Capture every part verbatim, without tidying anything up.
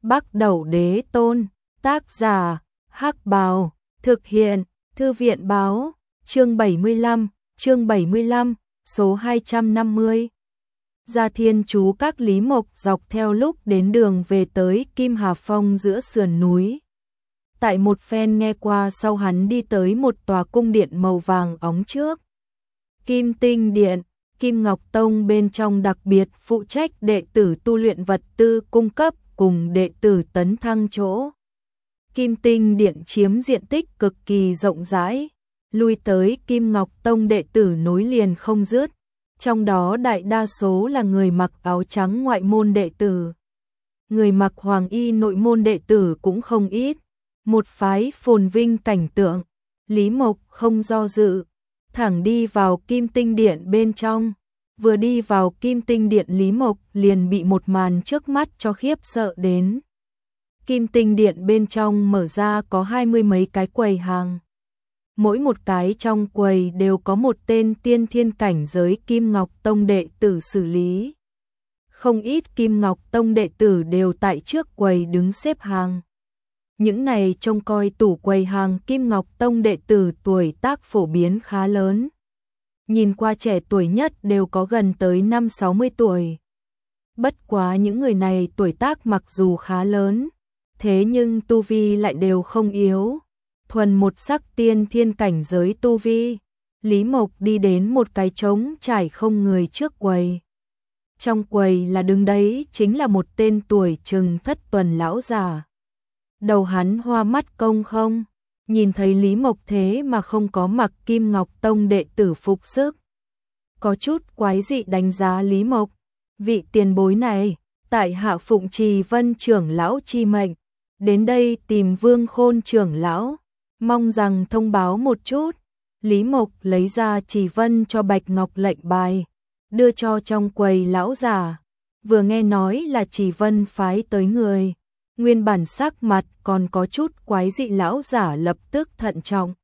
Bắc Đẩu Đế Tôn, tác giả, Hắc Bào, thực hiện, Thư viện Báo, chương bảy mươi lăm, chương bảy mươi lăm, số hai trăm năm mươi. Gia Thiên chú các Lý Mộc dọc theo lúc đến đường về tới Kim Hà Phong giữa sườn núi. Tại một phen nghe qua sau hắn đi tới một tòa cung điện màu vàng óng trước. Kim Tinh Điện, Kim Ngọc Tông bên trong đặc biệt phụ trách đệ tử tu luyện vật tư cung cấp cùng đệ tử tấn thăng chỗ. Kim Tinh Điện chiếm diện tích cực kỳ rộng rãi, lui tới Kim Ngọc Tông đệ tử nối liền không dứt, trong đó đại đa số là người mặc áo trắng ngoại môn đệ tử. Người mặc hoàng y nội môn đệ tử cũng không ít, một phái phồn vinh cảnh tượng. Lý Mộc không do dự, thẳng đi vào Kim Tinh Điện bên trong. Vừa đi vào Kim Tinh Điện, Lý Mộc liền bị một màn trước mắt cho khiếp sợ đến. Kim Tinh Điện bên trong mở ra có hai mươi mấy cái quầy hàng. Mỗi một cái trong quầy đều có một tên tiên thiên cảnh giới Kim Ngọc Tông đệ tử xử lý. Không ít Kim Ngọc Tông đệ tử đều tại trước quầy đứng xếp hàng. Những này trông coi tủ quầy hàng Kim Ngọc Tông đệ tử tuổi tác phổ biến khá lớn. Nhìn qua trẻ tuổi nhất đều có gần tới năm sáu mươi tuổi. Bất quá những người này tuổi tác mặc dù khá lớn, thế nhưng tu vi lại đều không yếu. Thuần một sắc tiên thiên cảnh giới tu vi. Lý Mộc đi đến một cái trống trải không người trước quầy. Trong quầy là đứng đấy chính là một tên tuổi chừng thất tuần lão già. Đầu hắn hoa mắt công không, nhìn thấy Lý Mộc thế mà không có mặc Kim Ngọc Tông đệ tử phục sức. Có chút quái dị đánh giá Lý Mộc. Vị tiền bối này, tại hạ phụng Trì Vân trưởng lão chi mệnh, đến đây tìm Vương Khôn trưởng lão, mong rằng thông báo một chút. Lý Mộc lấy ra Trì Vân cho bạch ngọc lệnh bài, đưa cho trong quầy lão già. Vừa nghe nói là Trì Vân phái tới người, nguyên bản sắc mặt còn có chút quái dị lão giả lập tức thận trọng.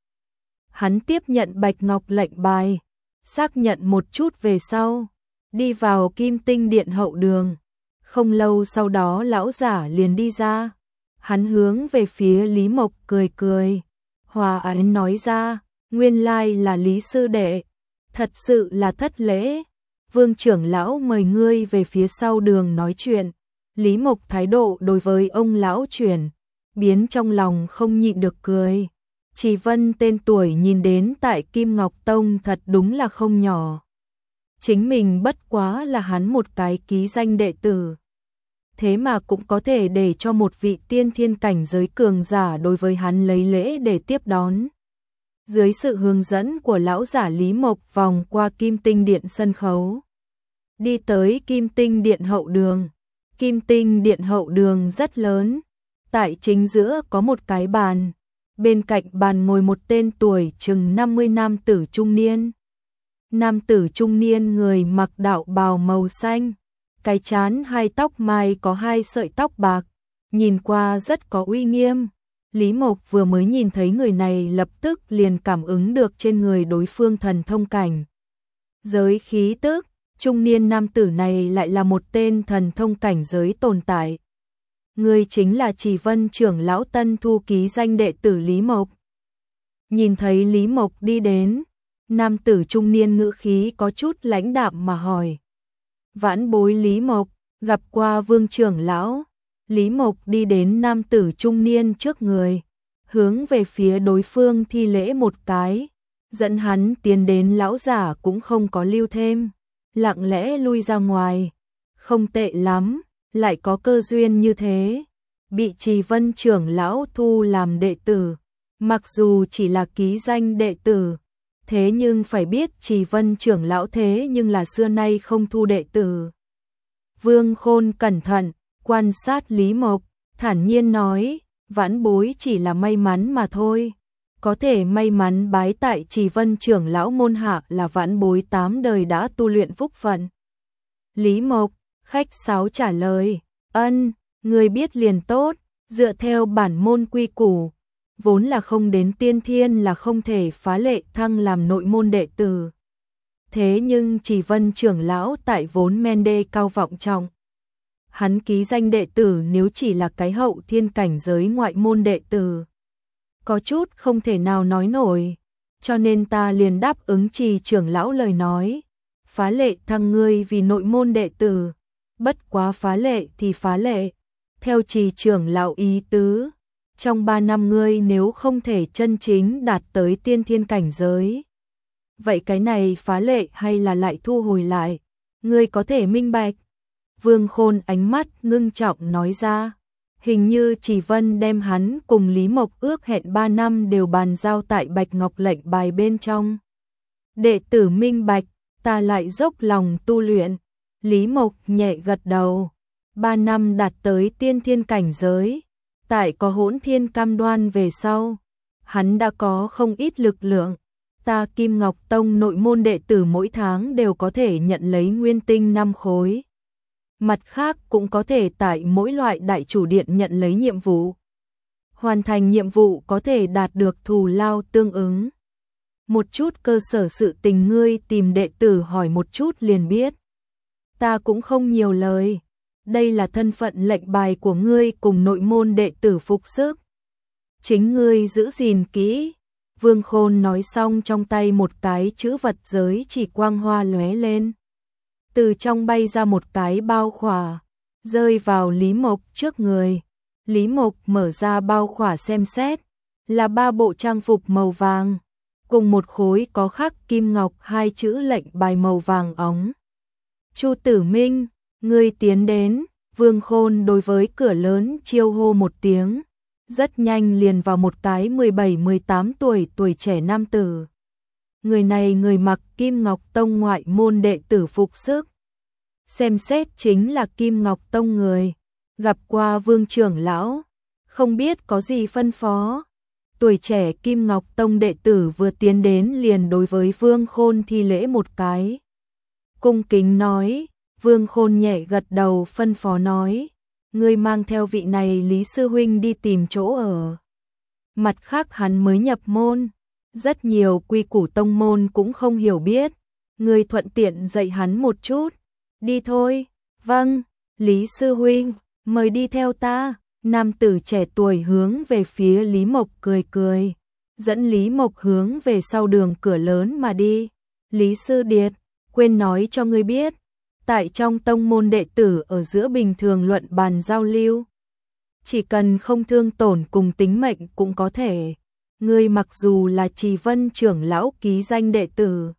Hắn tiếp nhận bạch ngọc lệnh bài, xác nhận một chút về sau, đi vào Kim Tinh Điện hậu đường. Không lâu sau đó lão giả liền đi ra. Hắn hướng về phía Lý Mộc cười cười, hòa ái nói ra, nguyên lai là Lý sư đệ, thật sự là thất lễ. Vương trưởng lão mời ngươi về phía sau đường nói chuyện. Lý Mộc thái độ đối với ông lão chuyển biến, trong lòng không nhịn được cười. Trì Vân tên tuổi nhìn đến tại Kim Ngọc Tông thật đúng là không nhỏ. Chính mình bất quá là hắn một cái ký danh đệ tử, thế mà cũng có thể để cho một vị tiên thiên cảnh giới cường giả đối với hắn lấy lễ để tiếp đón. Dưới sự hướng dẫn của lão giả, Lý Mộc vòng qua Kim Tinh Điện sân khấu, đi tới Kim Tinh Điện hậu đường. Kim Tinh Điện hậu đường rất lớn, tại chính giữa có một cái bàn, bên cạnh bàn ngồi một tên tuổi chừng năm mươi nam tử trung niên. Nam tử trung niên người mặc đạo bào màu xanh, cái trán hai tóc mai có hai sợi tóc bạc, nhìn qua rất có uy nghiêm. Lý Mộc vừa mới nhìn thấy người này lập tức liền cảm ứng được trên người đối phương thần thông cảnh giới khí tức. Trung niên nam tử này lại là một tên thần thông cảnh giới tồn tại. Người chính là Trì Vân trưởng lão tân thu ký danh đệ tử Lý Mộc. Nhìn thấy Lý Mộc đi đến, nam tử trung niên ngữ khí có chút lãnh đạm mà hỏi. Vãn bối Lý Mộc, gặp qua Vương trưởng lão. Lý Mộc đi đến nam tử trung niên trước người, hướng về phía đối phương thi lễ một cái, dẫn hắn tiến đến. Lão giả cũng không có lưu thêm, lặng lẽ lui ra ngoài. Không tệ lắm, lại có cơ duyên như thế, bị Trì Vân trưởng lão thu làm đệ tử. Mặc dù chỉ là ký danh đệ tử, thế nhưng phải biết Trì Vân trưởng lão thế nhưng là xưa nay không thu đệ tử. Vương Khôn cẩn thận quan sát Lý Mộc, thản nhiên nói, vãn bối chỉ là may mắn mà thôi. Có thể may mắn bái tại Trì Vân trưởng lão môn hạ là vãn bối tám đời đã tu luyện phúc phận. Lý Mộc khách sáo trả lời, ân, người biết liền tốt, dựa theo bản môn quy củ, vốn là không đến tiên thiên là không thể phá lệ thăng làm nội môn đệ tử. Thế nhưng Trì Vân trưởng lão tại vốn men đê cao vọng trọng, Hắn ký danh đệ tử nếu chỉ là cái hậu thiên cảnh giới ngoại môn đệ tử, có chút không thể nào nói nổi, cho nên ta liền đáp ứng Trì trưởng lão lời nói, phá lệ thăng ngươi vì nội môn đệ tử, bất quá phá lệ thì phá lệ, theo Trì trưởng lão ý tứ, trong ba năm ngươi nếu không thể chân chính đạt tới tiên thiên cảnh giới, vậy cái này phá lệ hay là lại thu hồi lại, ngươi có thể minh bạch. Vương Khôn ánh mắt ngưng trọng nói ra, hình như Trì Vân đem hắn cùng Lý Mộc ước hẹn ba năm đều bàn giao tại Bạch Ngọc lệnh bài bên trong. Đệ tử minh bạch, ta lại dốc lòng tu luyện. Lý Mộc nhẹ gật đầu, ba năm đạt tới tiên thiên cảnh giới, tại có hỗn thiên cam đoan về sau, hắn đã có không ít lực lượng. Ta Kim Ngọc Tông nội môn đệ tử mỗi tháng đều có thể nhận lấy nguyên tinh năm khối. Mặt khác cũng có thể tại mỗi loại đại chủ điện nhận lấy nhiệm vụ. Hoàn thành nhiệm vụ có thể đạt được thù lao tương ứng. Một chút cơ sở sự tình ngươi tìm đệ tử hỏi một chút liền biết. Ta cũng không nhiều lời. Đây là thân phận lệnh bài của ngươi cùng nội môn đệ tử phục sức. Chính ngươi giữ gìn kỹ. Vương Khôn nói xong trong tay một cái chữ vật giới chỉ quang hoa lóe lên. Từ trong bay ra một cái bao khỏa, rơi vào Lý Mộc trước người. Lý Mộc mở ra bao khỏa xem xét, là ba bộ trang phục màu vàng, cùng một khối có khắc kim ngọc hai chữ lệnh bài màu vàng óng. Chu Tử Minh, ngươi tiến đến. Vương Khôn đối với cửa lớn chiêu hô một tiếng, rất nhanh liền vào một cái mười bảy mười tám tuổi tuổi trẻ nam tử. Người này người mặc Kim Ngọc Tông ngoại môn đệ tử phục sức. Xem xét chính là Kim Ngọc Tông người. Gặp qua Vương trưởng lão, không biết có gì phân phó. Tuổi trẻ Kim Ngọc Tông đệ tử vừa tiến đến liền đối với Vương Khôn thi lễ một cái. Cung kính nói, Vương Khôn nhẹ gật đầu phân phó nói, ngươi mang theo vị này Lý sư huynh đi tìm chỗ ở. Mặt khác hắn mới nhập môn, rất nhiều quy củ tông môn cũng không hiểu biết, ngươi thuận tiện dạy hắn một chút. Đi thôi. Vâng, Lý sư huynh, mời đi theo ta. Nam tử trẻ tuổi hướng về phía Lý Mộc cười cười, dẫn Lý Mộc hướng về sau đường cửa lớn mà đi. Lý sư điệt, quên nói cho ngươi biết, tại trong tông môn đệ tử ở giữa bình thường luận bàn giao lưu, chỉ cần không thương tổn cùng tính mệnh cũng có thể. Ngươi mặc dù là Trì Vân trưởng lão ký danh đệ tử,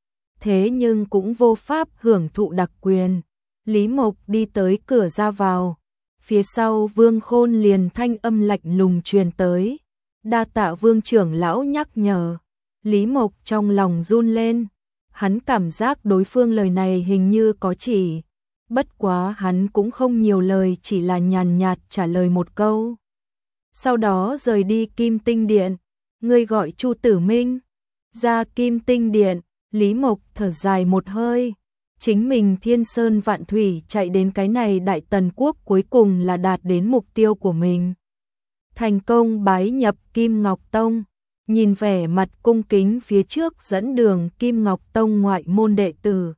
thế nhưng cũng vô pháp hưởng thụ đặc quyền. Lý Mộc đi tới cửa ra vào, phía sau Vương Khôn liền thanh âm lạnh lùng truyền tới, đa tạ Vương trưởng lão nhắc nhở. Lý Mộc trong lòng run lên, hắn cảm giác đối phương lời này hình như có chỉ, bất quá hắn cũng không nhiều lời, chỉ là nhàn nhạt trả lời một câu. Sau đó rời đi Kim Tinh Điện. Ngươi gọi Chu Tử Minh. Ra Kim Tinh Điện, Lý Mộc thở dài một hơi. Chính mình thiên sơn vạn thủy chạy đến cái này Đại Tần Quốc cuối cùng là đạt đến mục tiêu của mình. Thành công bái nhập Kim Ngọc Tông. Nhìn vẻ mặt cung kính phía trước dẫn đường Kim Ngọc Tông ngoại môn đệ tử,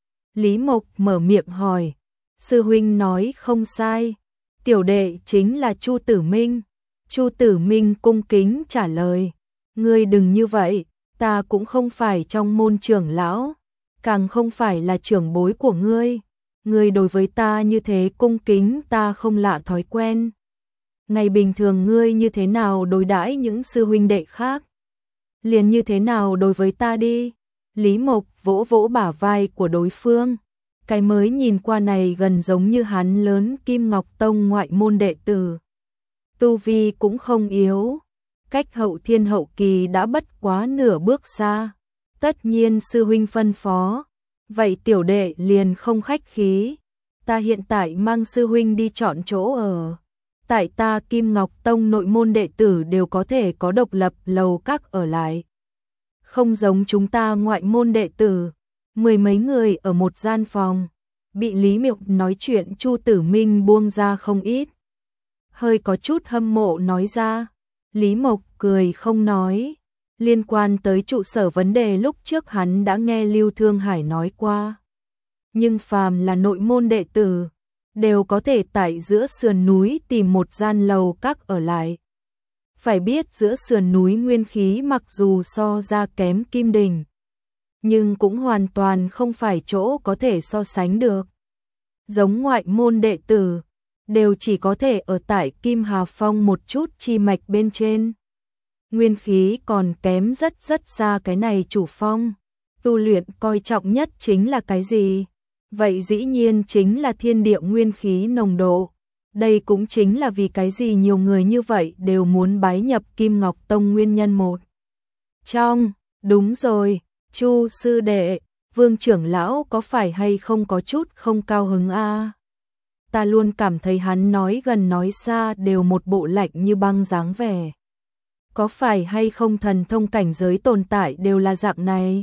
Lý Mộc mở miệng hỏi, sư huynh nói không sai, tiểu đệ chính là Chu Tử Minh. Chu Tử Minh cung kính trả lời, ngươi đừng như vậy, ta cũng không phải trong môn trưởng lão, càng không phải là trưởng bối của ngươi, ngươi đối với ta như thế cung kính ta không lạ thói quen. Ngày bình thường ngươi như thế nào đối đãi những sư huynh đệ khác, liền như thế nào đối với ta đi. Lý Mộc vỗ vỗ bả vai của đối phương, cái mới nhìn qua này gần giống như hắn lớn Kim Ngọc Tông ngoại môn đệ tử, tu vi cũng không yếu, cách hậu thiên hậu kỳ đã bất quá nửa bước xa. Tất nhiên sư huynh phân phó, vậy tiểu đệ liền không khách khí, ta hiện tại mang sư huynh đi chọn chỗ ở. Tại ta Kim Ngọc Tông nội môn đệ tử đều có thể có độc lập lầu các ở lại. Không giống chúng ta ngoại môn đệ tử, mười mấy người ở một gian phòng, bị Lý Mộc nói chuyện Chu Tử Minh buông ra không ít. Hơi có chút hâm mộ nói ra, Lý Mộc cười không nói. Liên quan tới trụ sở vấn đề lúc trước hắn đã nghe Lưu Thương Hải nói qua. Nhưng phàm là nội môn đệ tử, đều có thể tại giữa sườn núi tìm một gian lầu các ở lại. Phải biết giữa sườn núi nguyên khí mặc dù so ra kém Kim Đình, nhưng cũng hoàn toàn không phải chỗ có thể so sánh được. Giống ngoại môn đệ tử, đều chỉ có thể ở tại Kim Hà Phong một chút chi mạch bên trên. Nguyên khí còn kém rất rất xa cái này chủ phong. Tu luyện coi trọng nhất chính là cái gì? Vậy dĩ nhiên chính là thiên địa nguyên khí nồng độ. Đây cũng chính là vì cái gì nhiều người như vậy đều muốn bái nhập Kim Ngọc Tông nguyên nhân một. Trong, đúng rồi, Chu sư đệ, Vương trưởng lão có phải hay không có chút không cao hứng a? Ta luôn cảm thấy hắn nói gần nói xa đều một bộ lạnh như băng dáng vẻ. Có phải hay không thần thông cảnh giới tồn tại đều là dạng này?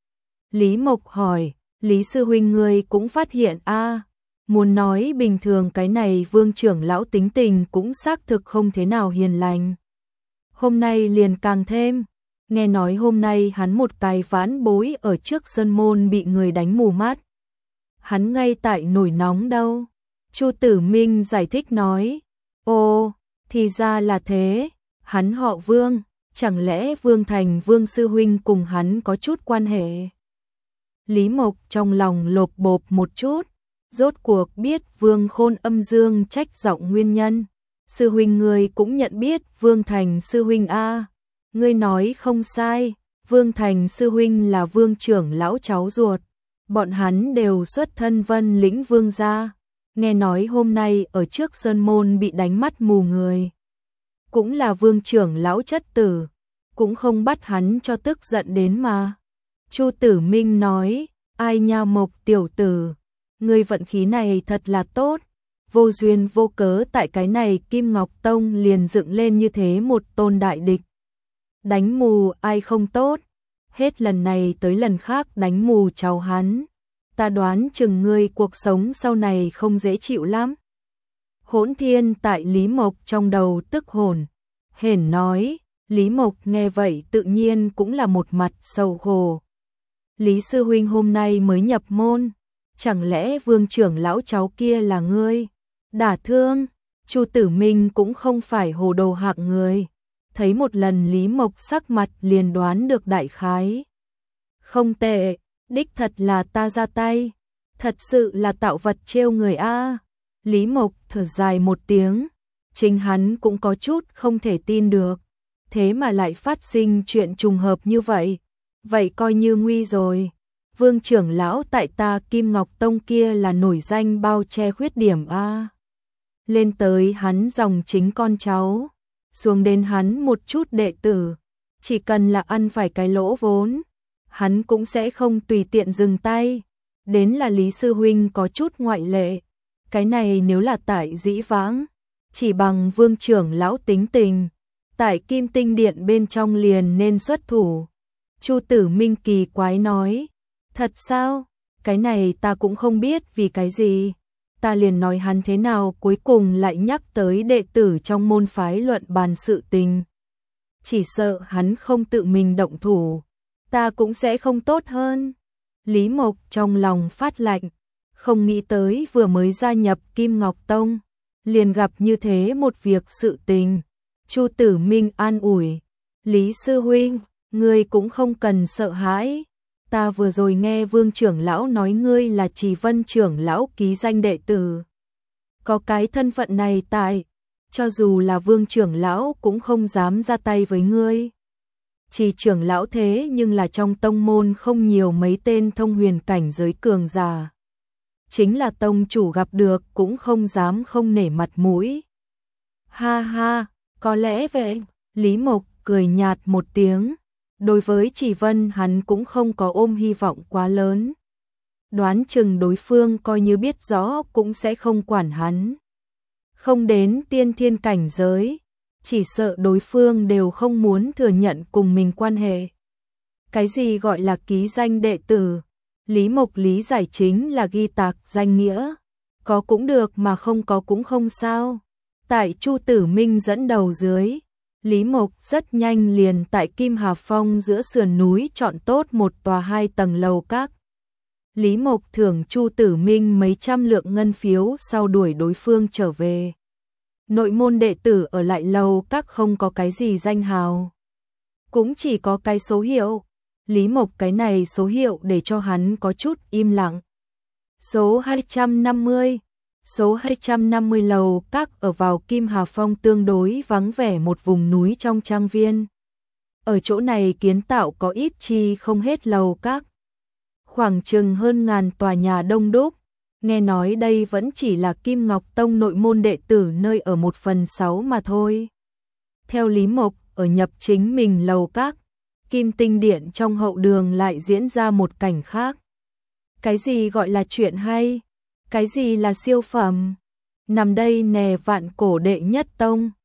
Lý Mộc hỏi, Lý sư huynh ngươi cũng phát hiện a? Muốn nói bình thường cái này Vương trưởng lão tính tình cũng xác thực không thế nào hiền lành. Hôm nay liền càng thêm, nghe nói hôm nay hắn một cái vãn bối ở trước sân môn bị người đánh mù mắt. Hắn ngay tại nổi nóng đâu. Chu Tử Minh giải thích nói, ô, thì ra là thế, hắn họ Vương, chẳng lẽ Vương Thành Vương sư huynh cùng hắn có chút quan hệ? Lý Mộc trong lòng lộp bộp một chút, rốt cuộc biết Vương Khôn âm dương trách giọng nguyên nhân. Sư huynh ngươi cũng nhận biết Vương Thành sư huynh a? Ngươi nói không sai, Vương Thành sư huynh là Vương trưởng lão cháu ruột, bọn hắn đều xuất thân Vân Lĩnh Vương gia. Nghe nói hôm nay ở trước sơn môn bị đánh mắt mù người, cũng là Vương trưởng lão chất tử, cũng không bắt hắn cho tức giận đến mà. Chu Tử Minh nói, ai nha Mộc tiểu tử, ngươi vận khí này thật là tốt, vô duyên vô cớ tại cái này Kim Ngọc Tông liền dựng lên như thế một tôn đại địch. Đánh mù ai không tốt, hết lần này tới lần khác đánh mù cháu hắn. Ta đoán chừng ngươi cuộc sống sau này không dễ chịu lắm. Hỗn Thiên tại Lý Mộc trong đầu tức hồn, hển nói, Lý Mộc nghe vậy tự nhiên cũng là một mặt sầu khổ. Lý sư huynh hôm nay mới nhập môn, chẳng lẽ Vương trưởng lão cháu kia là ngươi đả thương? Chu Tử Minh cũng không phải hồ đồ hạng người, thấy một lần Lý Mộc sắc mặt liền đoán được đại khái. Không tệ, đích thật là ta ra tay, thật sự là tạo vật trêu người a. Lý Mộc thở dài một tiếng, chính hắn cũng có chút không thể tin được, thế mà lại phát sinh chuyện trùng hợp như vậy, vậy coi như nguy rồi. Vương trưởng lão tại ta Kim Ngọc Tông kia là nổi danh bao che khuyết điểm a. Lên tới hắn dòng chính con cháu, xuống đến hắn một chút đệ tử, chỉ cần là ăn phải cái lỗ vốn, hắn cũng sẽ không tùy tiện dừng tay. Đến là Lý sư huynh có chút ngoại lệ, cái này nếu là tại dĩ vãng, chỉ bằng Vương trưởng lão tính tình, tại Kim Tinh Điện bên trong liền nên xuất thủ. Chu Tử Minh kỳ quái nói, thật sao? Cái này ta cũng không biết vì cái gì. Ta liền nói hắn thế nào cuối cùng lại nhắc tới đệ tử trong môn phái luận bàn sự tình. Chỉ sợ hắn không tự mình động thủ, ta cũng sẽ không tốt hơn. Lý Mộc trong lòng phát lạnh, không nghĩ tới vừa mới gia nhập Kim Ngọc Tông, liền gặp như thế một việc sự tình. Chu Tử Minh an ủi, Lý sư huynh, ngươi cũng không cần sợ hãi. Ta vừa rồi nghe Vương trưởng lão nói ngươi là Trì Vân trưởng lão ký danh đệ tử. Có cái thân phận này tại, cho dù là Vương trưởng lão cũng không dám ra tay với ngươi. Trì trưởng lão thế nhưng là trong tông môn không nhiều mấy tên thông huyền cảnh giới cường giả. Chính là tông chủ gặp được cũng không dám không nể mặt mũi. Ha ha, có lẽ vậy. Lý Mộc cười nhạt một tiếng. Đối với Trì Vân hắn cũng không có ôm hy vọng quá lớn. Đoán chừng đối phương coi như biết rõ cũng sẽ không quản hắn. Không đến tiên thiên cảnh giới, chỉ sợ đối phương đều không muốn thừa nhận cùng mình quan hệ. Cái gì gọi là ký danh đệ tử? Lý Mộc lý giải chính là ghi tạc danh nghĩa. Có cũng được mà không có cũng không sao. Tại Chu Tử Minh dẫn đầu dưới, Lý Mộc rất nhanh liền tại Kim Hà Phong giữa sườn núi chọn tốt một tòa hai tầng lầu các. Lý Mộc thưởng Chu Tử Minh mấy trăm lượng ngân phiếu sau đuổi đối phương trở về. Nội môn đệ tử ở lại lầu các không có cái gì danh hào, cũng chỉ có cái số hiệu. Lý Mộc cái này số hiệu để cho hắn có chút im lặng. Số hai trăm năm mươi. Số hai trăm năm mươi lầu các ở vào Kim Hà Phong tương đối vắng vẻ một vùng núi trong trang viên. Ở chỗ này kiến tạo có ít chi không hết lầu các, khoảng chừng hơn ngàn tòa nhà đông đúc. Nghe nói đây vẫn chỉ là Kim Ngọc Tông nội môn đệ tử nơi ở một phần sáu mà thôi. Theo Lý Mộc, ở nhập chính mình lầu các, Kim Tinh Điện trong hậu đường lại diễn ra một cảnh khác. Cái gì gọi là chuyện hay? Cái gì là siêu phẩm? Nằm đây nè vạn cổ đệ nhất tông.